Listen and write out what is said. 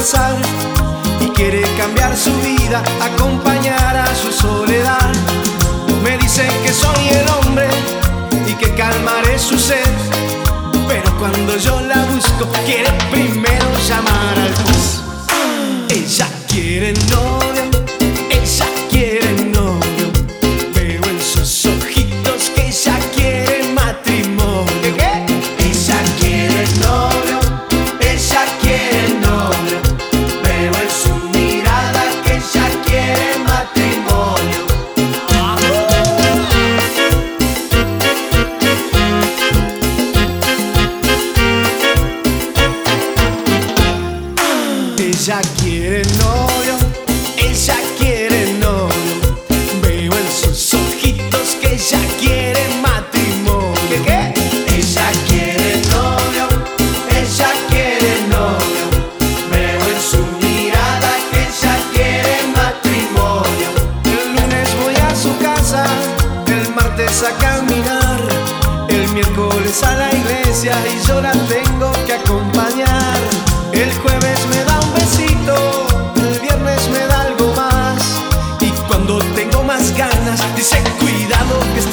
casar y quiere cambiar su vida, acompañar a su soledad. Me dicen que soy el hombre y que calmaré su sed, pero cuando yo la busco quiere primero llamar al juez. Ella quiere novio, ella quiere novio. Veo en sus ojitos que ella quiere matrimonio. ¿Qué? Ella quiere novio, ella quiere novio. Veo en su mirada que ella quiere matrimonio. Ella quiere novio, ella quiere novio. Veo en sus ojitos que ella quiere matrimonio. ¿Qué? Ella quiere novio, ella quiere novio. Veo en su mirada que ella quiere matrimonio. El lunes voy a su casa, el martes a caminar, el miércoles a la iglesia y yo la tengo que acompañar. El jueves me da un besito, el viernes me da algo más, y cuando tengo más ganas dice cuidado que